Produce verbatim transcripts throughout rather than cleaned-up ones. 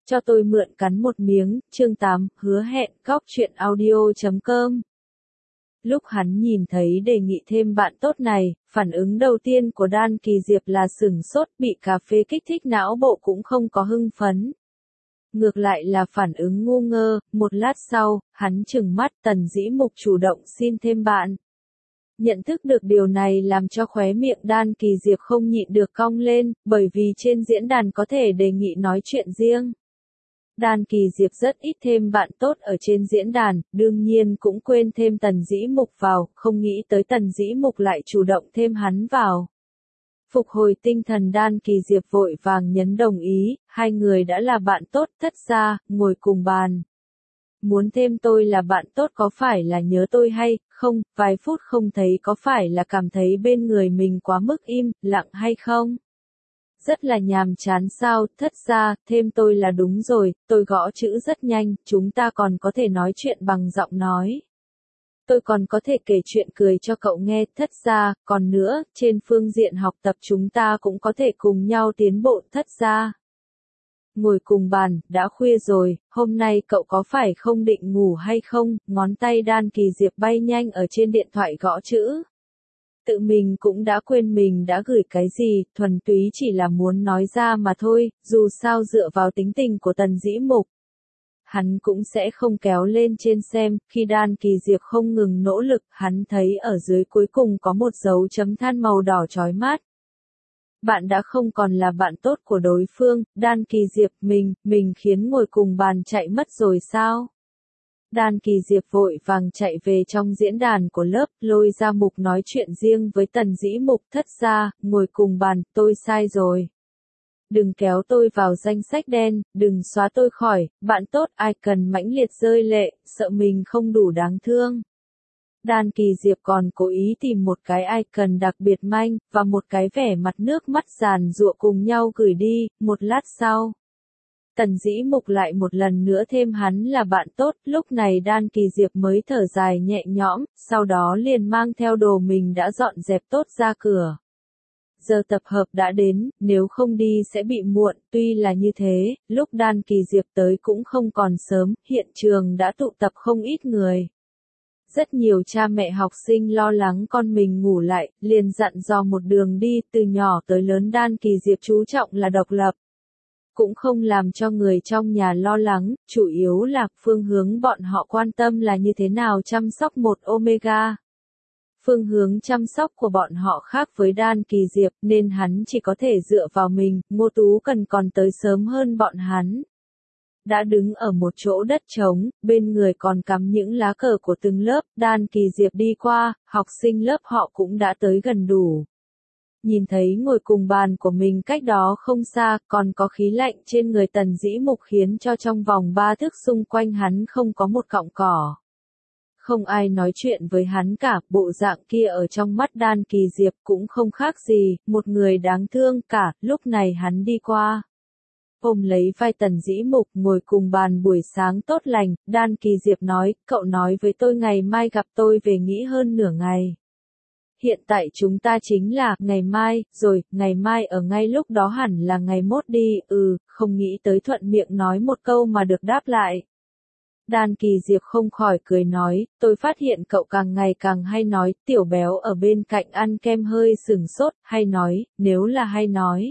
Cho tôi mượn cắn một miếng, chương tám, hứa hẹn, góc truyện audio chấm com. Lúc hắn nhìn thấy đề nghị thêm bạn tốt này, phản ứng đầu tiên của Đan Kỳ Diệp là sửng sốt, bị cà phê kích thích não bộ cũng không có hưng phấn. Ngược lại là phản ứng ngu ngơ, một lát sau, hắn trừng mắt, Tần Dĩ Mục chủ động xin thêm bạn. Nhận thức được điều này làm cho khóe miệng Đan Kỳ Diệp không nhịn được cong lên, bởi vì trên diễn đàn có thể đề nghị nói chuyện riêng. Đan Kỳ Diệp rất ít thêm bạn tốt ở trên diễn đàn, đương nhiên cũng quên thêm Tần Dĩ Mục vào, không nghĩ tới Tần Dĩ Mục lại chủ động thêm hắn vào. Phục hồi tinh thần Đan Kỳ Diệp vội vàng nhấn đồng ý, hai người đã là bạn tốt, thất ra, ngồi cùng bàn. Muốn thêm tôi là bạn tốt có phải là nhớ tôi hay không, vài phút không thấy có phải là cảm thấy bên người mình quá mức im, lặng hay không? Rất là nhàm chán sao, thất ra, thêm tôi là đúng rồi, tôi gõ chữ rất nhanh, chúng ta còn có thể nói chuyện bằng giọng nói. Tôi còn có thể kể chuyện cười cho cậu nghe, thất ra, còn nữa, trên phương diện học tập chúng ta cũng có thể cùng nhau tiến bộ, thất ra. Ngồi cùng bàn, đã khuya rồi, hôm nay cậu có phải không định ngủ hay không, ngón tay Đan Kỳ Diệp bay nhanh ở trên điện thoại gõ chữ. Tự mình cũng đã quên mình đã gửi cái gì, thuần túy chỉ là muốn nói ra mà thôi, dù sao dựa vào tính tình của Tần Dĩ Mục. Hắn cũng sẽ không kéo lên trên xem, khi Đan Kỳ Diệp không ngừng nỗ lực, hắn thấy ở dưới cuối cùng có một dấu chấm than màu đỏ chói mắt. Bạn đã không còn là bạn tốt của đối phương, Đan Kỳ Diệp, mình, mình khiến ngồi cùng bàn chạy mất rồi sao? Đan Kỳ Diệp vội vàng chạy về trong diễn đàn của lớp, lôi ra mục nói chuyện riêng với Tần Dĩ Mục, thất ra, ngồi cùng bàn, tôi sai rồi. Đừng kéo tôi vào danh sách đen, đừng xóa tôi khỏi, bạn tốt ai cần mãnh liệt rơi lệ, sợ mình không đủ đáng thương. Đan Kỳ Diệp còn cố ý tìm một cái icon đặc biệt manh, và một cái vẻ mặt nước mắt giàn giụa cùng nhau gửi đi, một lát sau. Tần Dĩ Mục lại một lần nữa thêm hắn là bạn tốt, lúc này Đan Kỳ Diệp mới thở dài nhẹ nhõm, sau đó liền mang theo đồ mình đã dọn dẹp tốt ra cửa. Giờ tập hợp đã đến, nếu không đi sẽ bị muộn, tuy là như thế, lúc Đan Kỳ Diệp tới cũng không còn sớm, hiện trường đã tụ tập không ít người. Rất nhiều cha mẹ học sinh lo lắng con mình ngủ lại, liền dặn dò một đường đi, từ nhỏ tới lớn Đan Kỳ Diệp chú trọng là độc lập. Cũng không làm cho người trong nhà lo lắng, chủ yếu là phương hướng bọn họ quan tâm là như thế nào chăm sóc một Omega. Phương hướng chăm sóc của bọn họ khác với Đan Kỳ Diệp nên hắn chỉ có thể dựa vào mình, Ngô Tú Cần còn tới sớm hơn bọn hắn. Đã đứng ở một chỗ đất trống, bên người còn cắm những lá cờ của từng lớp, Đan Kỳ Diệp đi qua, học sinh lớp họ cũng đã tới gần đủ. Nhìn thấy ngồi cùng bàn của mình cách đó không xa, còn có khí lạnh trên người Tần Dĩ Mục khiến cho trong vòng ba thước xung quanh hắn không có một cọng cỏ. Không ai nói chuyện với hắn cả, bộ dạng kia ở trong mắt Đan Kỳ Diệp cũng không khác gì, một người đáng thương cả, lúc này hắn đi qua. Ôm lấy vai Tần Dĩ Mục ngồi cùng bàn buổi sáng tốt lành, Đan Kỳ Diệp nói, cậu nói với tôi ngày mai gặp tôi về nghỉ hơn nửa ngày. Hiện tại chúng ta chính là ngày mai, rồi, ngày mai ở ngay lúc đó hẳn là ngày mốt đi, ừ, không nghĩ tới thuận miệng nói một câu mà được đáp lại. Đan Kỳ Diệp không khỏi cười nói, tôi phát hiện cậu càng ngày càng hay nói, Tiểu Béo ở bên cạnh ăn kem hơi sừng sốt, hay nói, nếu là hay nói.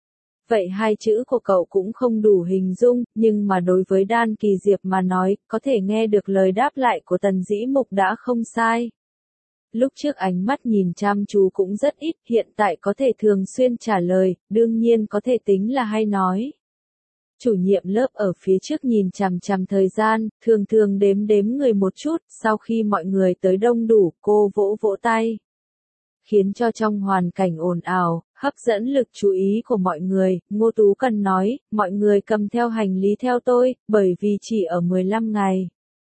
Vậy hai chữ của cậu cũng không đủ hình dung, nhưng mà đối với Đan Kỳ Diệp mà nói, có thể nghe được lời đáp lại của Tần Dĩ Mục đã không sai. Lúc trước ánh mắt nhìn chăm chú cũng rất ít, hiện tại có thể thường xuyên trả lời, đương nhiên có thể tính là hay nói. Chủ nhiệm lớp ở phía trước nhìn chằm chằm thời gian, thường thường đếm đếm người một chút, sau khi mọi người tới đông đủ, cô vỗ vỗ tay. Khiến cho trong hoàn cảnh ồn ào, hấp dẫn lực chú ý của mọi người, Ngô Tú Cần nói, mọi người cầm theo hành lý theo tôi, bởi vì chỉ ở mười lăm ngày.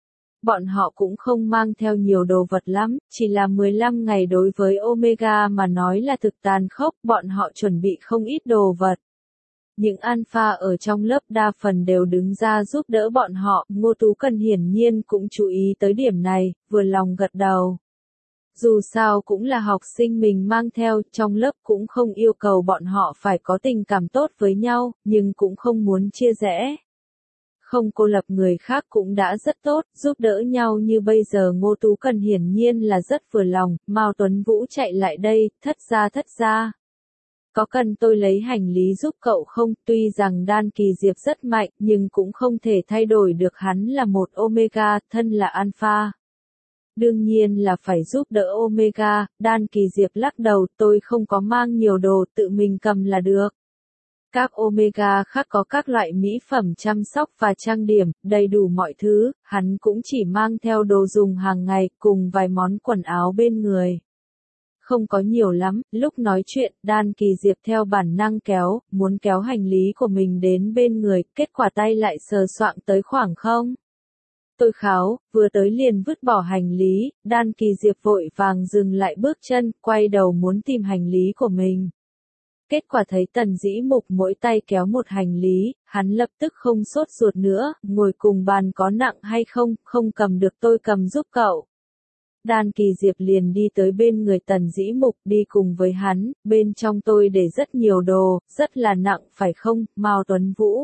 Bọn họ cũng không mang theo nhiều đồ vật lắm, chỉ là mười lăm ngày đối với Omega mà nói là thực tàn khốc, bọn họ chuẩn bị không ít đồ vật. Những alpha ở trong lớp đa phần đều đứng ra giúp đỡ bọn họ, Ngô Tú Cần hiển nhiên cũng chú ý tới điểm này, vừa lòng gật đầu. Dù sao cũng là học sinh mình mang theo, trong lớp cũng không yêu cầu bọn họ phải có tình cảm tốt với nhau, nhưng cũng không muốn chia rẽ. không cô lập người khác cũng đã rất tốt, giúp đỡ nhau như bây giờ Ngô Tú Cần hiển nhiên là rất vừa lòng, Mao Tuấn Vũ chạy lại đây, thất gia thất gia. Có cần tôi lấy hành lý giúp cậu không? Tuy rằng Đan Kỳ Diệp rất mạnh, nhưng cũng không thể thay đổi được hắn là một Omega, thân là Alpha. Đương nhiên là phải giúp đỡ Omega, Đan Kỳ Diệp lắc đầu, tôi không có mang nhiều đồ, tự mình cầm là được. Các Omega khác có các loại mỹ phẩm chăm sóc và trang điểm, đầy đủ mọi thứ, hắn cũng chỉ mang theo đồ dùng hàng ngày, cùng vài món quần áo bên người. Không có nhiều lắm, lúc nói chuyện, Đan Kỳ Diệp theo bản năng kéo, muốn kéo hành lý của mình đến bên người, kết quả tay lại sờ soạng tới khoảng không. Tôi kháo, vừa tới liền vứt bỏ hành lý, Đan Kỳ Diệp vội vàng dừng lại bước chân, quay đầu muốn tìm hành lý của mình. Kết quả thấy Tần Dĩ Mục mỗi tay kéo một hành lý, hắn lập tức không sốt ruột nữa, ngồi cùng bàn có nặng hay không, không cầm được tôi cầm giúp cậu. Đan Kỳ Diệp liền đi tới bên người Tần Dĩ Mục, đi cùng với hắn, bên trong tôi để rất nhiều đồ, rất là nặng phải không, Mao Tuấn Vũ?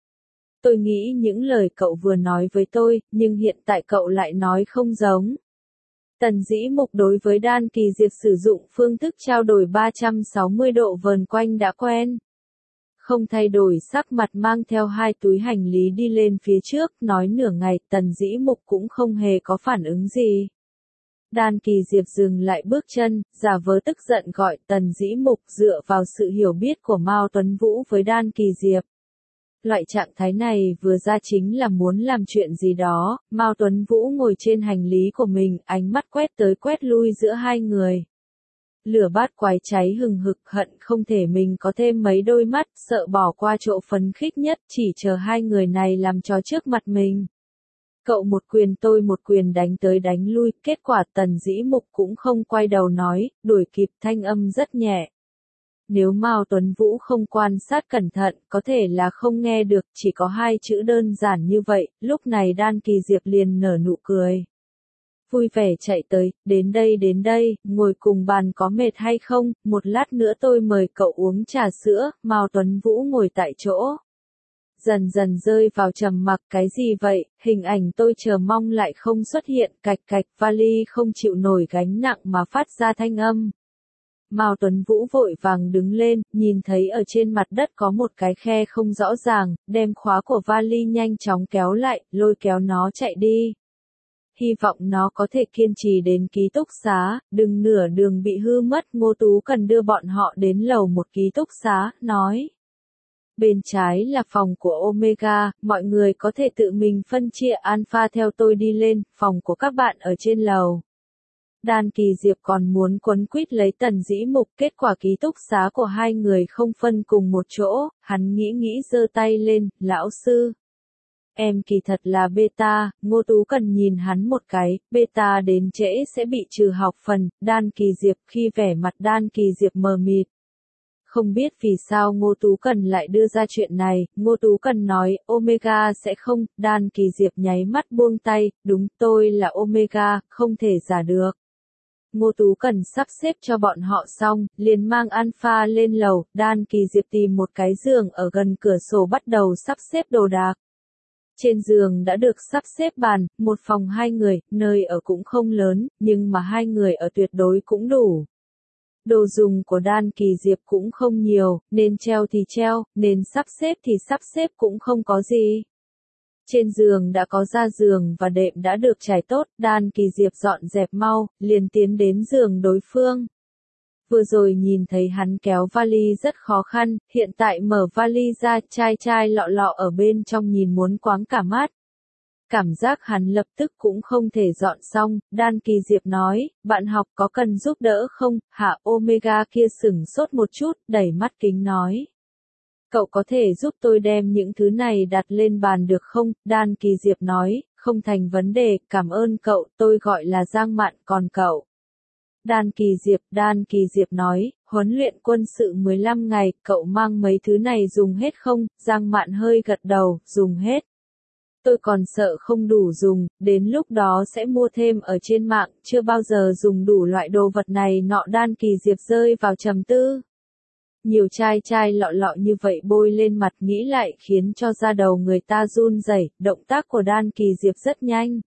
Tôi nghĩ những lời cậu vừa nói với tôi, nhưng hiện tại cậu lại nói không giống. Tần Dĩ Mục đối với Đan Kỳ Diệp sử dụng phương thức trao đổi ba trăm sáu mươi độ vờn quanh đã quen. Không thay đổi sắc mặt mang theo hai túi hành lý đi lên phía trước, nói nửa ngày, Tần Dĩ Mục cũng không hề có phản ứng gì. Đan Kỳ Diệp dừng lại bước chân, giả vờ tức giận gọi Tần Dĩ Mục dựa vào sự hiểu biết của Mao Tuấn Vũ với Đan Kỳ Diệp. Loại trạng thái này vừa ra chính là muốn làm chuyện gì đó, Mao Tuấn Vũ ngồi trên hành lý của mình, ánh mắt quét tới quét lui giữa hai người. Lửa bát quái cháy hừng hực hận không thể mình có thêm mấy đôi mắt, sợ bỏ qua chỗ phấn khích nhất, chỉ chờ hai người này làm trò trước mặt mình. Cậu một quyền tôi một quyền đánh tới đánh lui, kết quả Tần Dĩ Mục cũng không quay đầu nói, đuổi kịp thanh âm rất nhẹ. Nếu Mao Tuấn Vũ không quan sát cẩn thận, có thể là không nghe được, chỉ có hai chữ đơn giản như vậy, lúc này Đan Kỳ Diệp liền nở nụ cười. Vui vẻ chạy tới, đến đây đến đây, ngồi cùng bàn có mệt hay không, một lát nữa tôi mời cậu uống trà sữa, Mao Tuấn Vũ ngồi tại chỗ. Dần dần rơi vào trầm mặc, cái gì vậy, hình ảnh tôi chờ mong lại không xuất hiện, cạch cạch, vali không chịu nổi gánh nặng mà phát ra thanh âm. Mao Tuấn Vũ vội vàng đứng lên, nhìn thấy ở trên mặt đất có một cái khe không rõ ràng, đem khóa của vali nhanh chóng kéo lại, lôi kéo nó chạy đi. Hy vọng nó có thể kiên trì đến ký túc xá, đừng nửa đường bị hư mất. Ngô Tú Cần đưa bọn họ đến lầu một ký túc xá, nói. Bên trái là phòng của Omega, mọi người có thể tự mình phân chia Alpha theo tôi đi lên, phòng của các bạn ở trên lầu. Đan Kỳ Diệp còn muốn quấn quýt lấy Tần Dĩ Mục, kết quả ký túc xá của hai người không phân cùng một chỗ, hắn nghĩ nghĩ giơ tay lên, lão sư. Em kỳ thật là beta, Ngô Tú Cần nhìn hắn một cái, beta đến trễ sẽ bị trừ học phần, Đan Kỳ Diệp khi vẻ mặt Đan Kỳ Diệp mờ mịt. Không biết vì sao Ngô Tú Cần lại đưa ra chuyện này, Ngô Tú Cần nói, Omega sẽ không, Đan Kỳ Diệp nháy mắt buông tay, đúng tôi là Omega, không thể giả được. Ngô Tú Cần sắp xếp cho bọn họ xong, liền mang Alpha lên lầu, Đan Kỳ Diệp tìm một cái giường ở gần cửa sổ bắt đầu sắp xếp đồ đạc. Trên giường đã được sắp xếp bàn, một phòng hai người, nơi ở cũng không lớn, nhưng mà hai người ở tuyệt đối cũng đủ. Đồ dùng của Đan Kỳ Diệp cũng không nhiều, nên treo thì treo, nên sắp xếp thì sắp xếp cũng không có gì. Trên giường đã có ga giường và đệm đã được trải tốt, Đan Kỳ Diệp dọn dẹp mau, liền tiến đến giường đối phương. Vừa rồi nhìn thấy hắn kéo vali rất khó khăn, hiện tại mở vali ra, chai chai lọ lọ ở bên trong nhìn muốn quáng cả mắt. Cảm giác hắn lập tức cũng không thể dọn xong, Đan Kỳ Diệp nói, bạn học có cần giúp đỡ không, hạ Omega kia sửng sốt một chút, đẩy mắt kính nói. Cậu có thể giúp tôi đem những thứ này đặt lên bàn được không, Đan Kỳ Diệp nói, không thành vấn đề, cảm ơn cậu, tôi gọi là Giang Mạn, còn cậu. Đan Kỳ Diệp, Đan Kỳ Diệp nói, huấn luyện quân sự mười lăm ngày, cậu mang mấy thứ này dùng hết không, Giang Mạn hơi gật đầu, dùng hết. Tôi còn sợ không đủ dùng, đến lúc đó sẽ mua thêm ở trên mạng, chưa bao giờ dùng đủ loại đồ vật này nọ. Đan Kỳ Diệp rơi vào trầm tư. Nhiều chai chai lọ lọ như vậy bôi lên mặt nghĩ lại khiến cho da đầu người ta run rẩy, động tác của Đan Kỳ Diệp rất nhanh.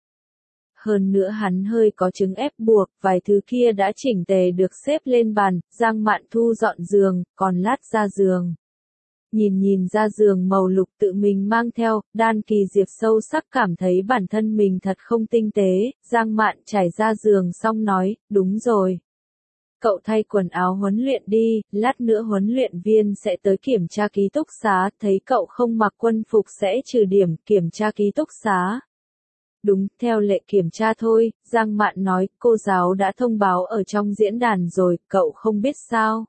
Hơn nữa hắn hơi có chứng ép buộc, vài thứ kia đã chỉnh tề được xếp lên bàn, Giang Mạn thu dọn giường, còn lát ra giường. Nhìn nhìn ra giường màu lục tự mình mang theo, Đan Kỳ Diệp sâu sắc cảm thấy bản thân mình thật không tinh tế, Giang Mạn trải ra giường xong nói, đúng rồi. Cậu thay quần áo huấn luyện đi, lát nữa huấn luyện viên sẽ tới kiểm tra ký túc xá, thấy cậu không mặc quân phục sẽ trừ điểm, kiểm tra ký túc xá. Đúng, theo lệ kiểm tra thôi, Giang Mạn nói, cô giáo đã thông báo ở trong diễn đàn rồi, cậu không biết sao.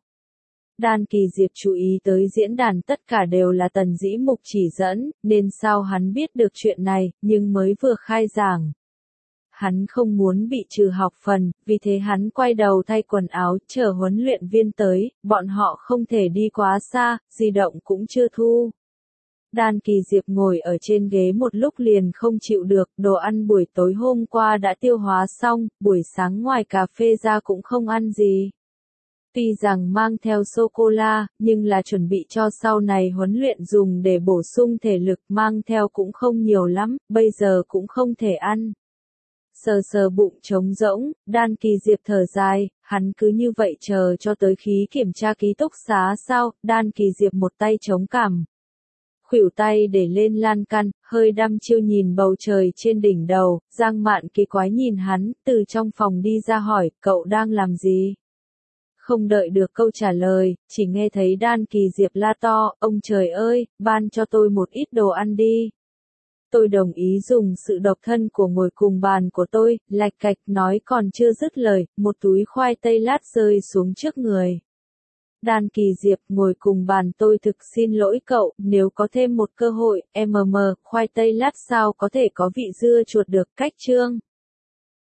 Đan Kỳ Diệp chú ý tới diễn đàn tất cả đều là Tần Dĩ Mục chỉ dẫn, nên sao hắn biết được chuyện này, nhưng mới vừa khai giảng. Hắn không muốn bị trừ học phần, vì thế hắn quay đầu thay quần áo, chờ huấn luyện viên tới, bọn họ không thể đi quá xa, di động cũng chưa thu. Đan Kỳ Diệp ngồi ở trên ghế một lúc liền không chịu được, đồ ăn buổi tối hôm qua đã tiêu hóa xong, buổi sáng ngoài cà phê ra cũng không ăn gì. Tuy rằng mang theo sô-cô-la, nhưng là chuẩn bị cho sau này huấn luyện dùng để bổ sung thể lực, mang theo cũng không nhiều lắm, bây giờ cũng không thể ăn. Sờ sờ bụng trống rỗng, Đan Kỳ Diệp thở dài, hắn cứ như vậy chờ cho tới khi kiểm tra ký túc xá sao, Đan Kỳ Diệp một tay chống cằm. Khuỷu tay để lên lan can, hơi đăm chiêu nhìn bầu trời trên đỉnh đầu, Giang Mạn kỳ quái nhìn hắn, từ trong phòng đi ra hỏi, cậu đang làm gì? Không đợi được câu trả lời, chỉ nghe thấy Đan Kỳ Diệp la to, ông trời ơi, ban cho tôi một ít đồ ăn đi. Tôi đồng ý dùng sự độc thân của ngồi cùng bàn của tôi, lạch cạch nói còn chưa dứt lời, một túi khoai tây lát rơi xuống trước người. Đan Kỳ Diệp ngồi cùng bàn tôi thực xin lỗi cậu, nếu có thêm một cơ hội, mm, khoai tây lát sao có thể có vị dưa chuột được, cách chương.